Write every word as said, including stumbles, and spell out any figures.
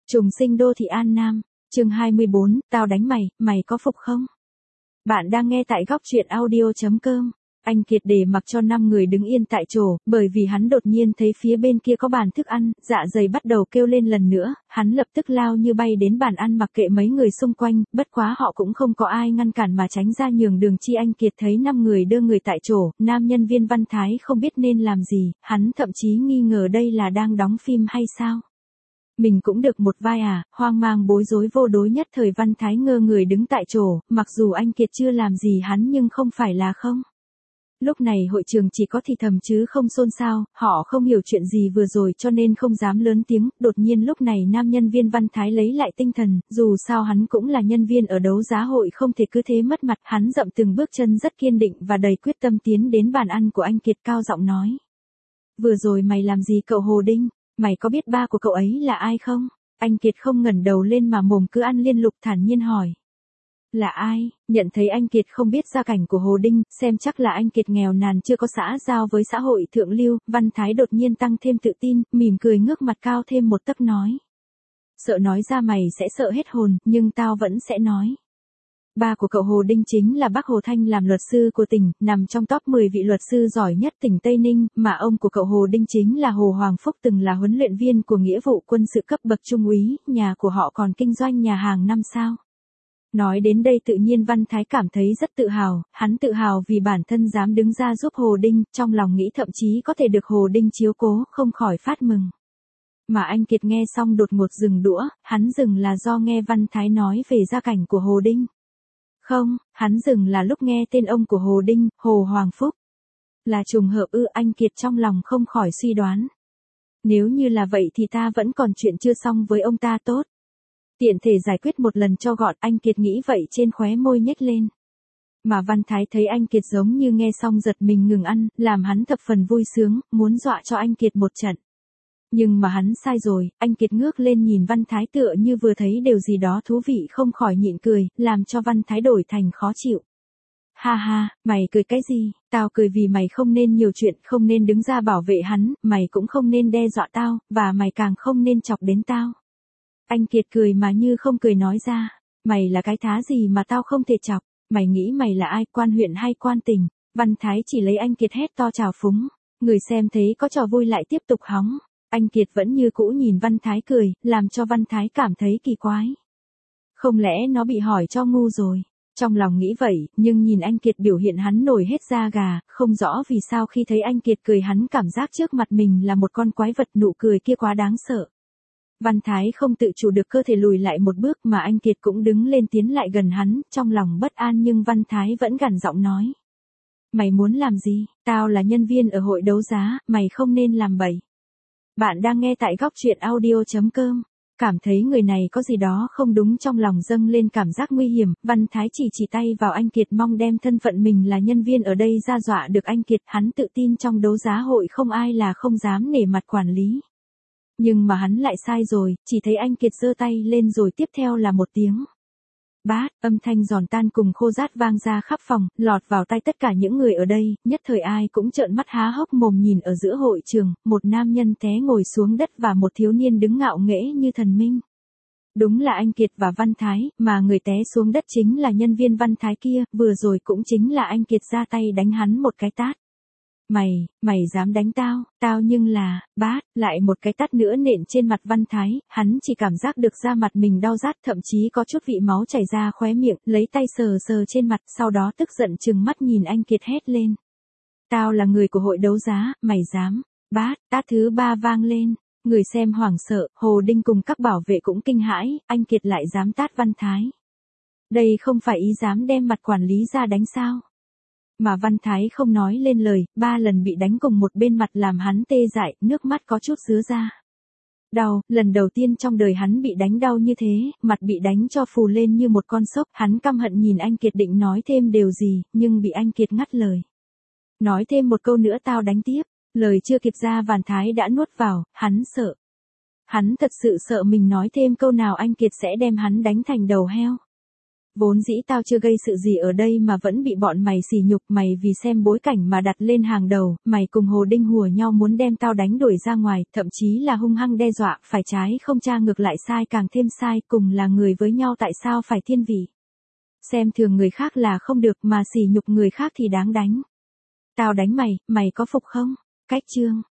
Trùng sinh đô thị An Nam, chương hai mươi bốn, tao đánh mày, mày có phục không? Bạn đang nghe tại góc truyện audio chấm com. Anh Kiệt để mặc cho năm người đứng yên tại chỗ, bởi vì hắn đột nhiên thấy phía bên kia có bàn thức ăn, dạ dày bắt đầu kêu lên lần nữa, hắn lập tức lao như bay đến bàn ăn mặc kệ mấy người xung quanh, bất quá họ cũng không có ai ngăn cản mà tránh ra nhường đường chi. Anh Kiệt thấy năm người đưa người tại chỗ, nam nhân viên Văn Thái không biết nên làm gì, hắn thậm chí nghi ngờ đây là đang đóng phim hay sao. Mình cũng được một vai à, hoang mang bối rối vô đối nhất thời Văn Thái ngơ người đứng tại chỗ, mặc dù anh Kiệt chưa làm gì hắn nhưng không phải là không. Lúc này hội trường chỉ có thì thầm chứ không xôn xao, họ không hiểu chuyện gì vừa rồi cho nên không dám lớn tiếng, đột nhiên lúc này nam nhân viên Văn Thái lấy lại tinh thần, dù sao hắn cũng là nhân viên ở đấu giá hội không thể cứ thế mất mặt, hắn dậm từng bước chân rất kiên định và đầy quyết tâm tiến đến bàn ăn của anh Kiệt cao giọng nói. Vừa rồi mày làm gì cậu Hồ Đinh, mày có biết ba của cậu ấy là ai không? Anh Kiệt không ngẩng đầu lên mà mồm cứ ăn liên lục thản nhiên hỏi. Là ai? Nhận thấy anh Kiệt không biết gia cảnh của Hồ Đinh, xem chắc là anh Kiệt nghèo nàn chưa có xã giao với xã hội thượng lưu, Văn Thái đột nhiên tăng thêm tự tin, mỉm cười ngước mặt cao thêm một tấc nói. Sợ nói ra mày sẽ sợ hết hồn, nhưng tao vẫn sẽ nói. Ba của cậu Hồ Đinh chính là bác Hồ Thanh làm luật sư của tỉnh, nằm trong top mười vị luật sư giỏi nhất tỉnh Tây Ninh, mà ông của cậu Hồ Đinh chính là Hồ Hoàng Phúc từng là huấn luyện viên của nghĩa vụ quân sự cấp bậc trung úy, nhà của họ còn kinh doanh nhà hàng năm sao. Nói đến đây tự nhiên Văn Thái cảm thấy rất tự hào, hắn tự hào vì bản thân dám đứng ra giúp Hồ Đinh, trong lòng nghĩ thậm chí có thể được Hồ Đinh chiếu cố, không khỏi phát mừng. Mà anh Kiệt nghe xong đột ngột dừng đũa, hắn dừng là do nghe Văn Thái nói về gia cảnh của Hồ Đinh. Không, hắn dừng là lúc nghe tên ông của Hồ Đinh, Hồ Hoàng Phúc. Là trùng hợp ư? Anh Kiệt trong lòng không khỏi suy đoán. Nếu như là vậy thì ta vẫn còn chuyện chưa xong với ông ta tốt. Tiện thể giải quyết một lần cho gọn, anh Kiệt nghĩ vậy trên khóe môi nhếch lên. Mà Văn Thái thấy anh Kiệt giống như nghe xong giật mình ngừng ăn, làm hắn thập phần vui sướng, muốn dọa cho anh Kiệt một trận. Nhưng mà hắn sai rồi, anh Kiệt ngước lên nhìn Văn Thái tựa như vừa thấy điều gì đó thú vị không khỏi nhịn cười, làm cho Văn Thái đổi thành khó chịu. Ha ha, mày cười cái gì, tao cười vì mày không nên nhiều chuyện, không nên đứng ra bảo vệ hắn, mày cũng không nên đe dọa tao, và mày càng không nên chọc đến tao. Anh Kiệt cười mà như không cười nói ra, mày là cái thá gì mà tao không thể chọc, mày nghĩ mày là ai, quan huyện hay quan tình? Văn Thái chỉ lấy anh Kiệt hét to chào phúng, người xem thấy có trò vui lại tiếp tục hóng. Anh Kiệt vẫn như cũ nhìn Văn Thái cười, làm cho Văn Thái cảm thấy kỳ quái. Không lẽ nó bị hỏi cho ngu rồi? Trong lòng nghĩ vậy, nhưng nhìn anh Kiệt biểu hiện hắn nổi hết da gà, không rõ vì sao khi thấy anh Kiệt cười hắn cảm giác trước mặt mình là một con quái vật, nụ cười kia quá đáng sợ. Văn Thái không tự chủ được cơ thể lùi lại một bước mà anh Kiệt cũng đứng lên tiến lại gần hắn, trong lòng bất an nhưng Văn Thái vẫn gằn giọng nói. Mày muốn làm gì? Tao là nhân viên ở hội đấu giá, mày không nên làm bậy. Bạn đang nghe tại góc truyện audio chấm com. Cảm thấy người này có gì đó không đúng trong lòng dâng lên cảm giác nguy hiểm, Văn Thái chỉ chỉ tay vào anh Kiệt mong đem thân phận mình là nhân viên ở đây ra dọa được anh Kiệt, hắn tự tin trong đấu giá hội không ai là không dám nể mặt quản lý. Nhưng mà hắn lại sai rồi, chỉ thấy anh Kiệt giơ tay lên rồi tiếp theo là một tiếng. Bát, âm thanh giòn tan cùng khô rát vang ra khắp phòng, lọt vào tai tất cả những người ở đây, nhất thời ai cũng trợn mắt há hốc mồm nhìn ở giữa hội trường, một nam nhân té ngồi xuống đất và một thiếu niên đứng ngạo nghễ như thần minh. Đúng là anh Kiệt và Văn Thái, mà người té xuống đất chính là nhân viên Văn Thái kia, vừa rồi cũng chính là anh Kiệt ra tay đánh hắn một cái tát. Mày, mày dám đánh tao, tao nhưng là, bát, lại một cái tát nữa nện trên mặt Văn Thái, hắn chỉ cảm giác được da mặt mình đau rát thậm chí có chút vị máu chảy ra khóe miệng, lấy tay sờ sờ trên mặt, sau đó tức giận trừng mắt nhìn anh Kiệt hét lên. Tao là người của hội đấu giá, mày dám, bát, tát thứ ba vang lên, người xem hoảng sợ, Hồ Đinh cùng các bảo vệ cũng kinh hãi, anh Kiệt lại dám tát Văn Thái. Đây không phải ý dám đem mặt quản lý ra đánh sao? Mà Văn Thái không nói lên lời, ba lần bị đánh cùng một bên mặt làm hắn tê dại, nước mắt có chút rứa ra. Đau, lần đầu tiên trong đời hắn bị đánh đau như thế, mặt bị đánh cho phù lên như một con sốc, hắn căm hận nhìn anh Kiệt định nói thêm điều gì, nhưng bị anh Kiệt ngắt lời. Nói thêm một câu nữa tao đánh tiếp, lời chưa kịp ra Văn Thái đã nuốt vào, hắn sợ. Hắn thật sự sợ mình nói thêm câu nào anh Kiệt sẽ đem hắn đánh thành đầu heo. Vốn dĩ tao chưa gây sự gì ở đây mà vẫn bị bọn mày sỉ nhục, mày vì xem bối cảnh mà đặt lên hàng đầu, mày cùng Hồ Đinh hùa nhau muốn đem tao đánh đuổi ra ngoài, thậm chí là hung hăng đe dọa, phải trái không tra ngược lại sai càng thêm sai, cùng là người với nhau tại sao phải thiên vị. Xem thường người khác là không được mà sỉ nhục người khác thì đáng đánh. Tao đánh mày, mày có phục không? Cách chương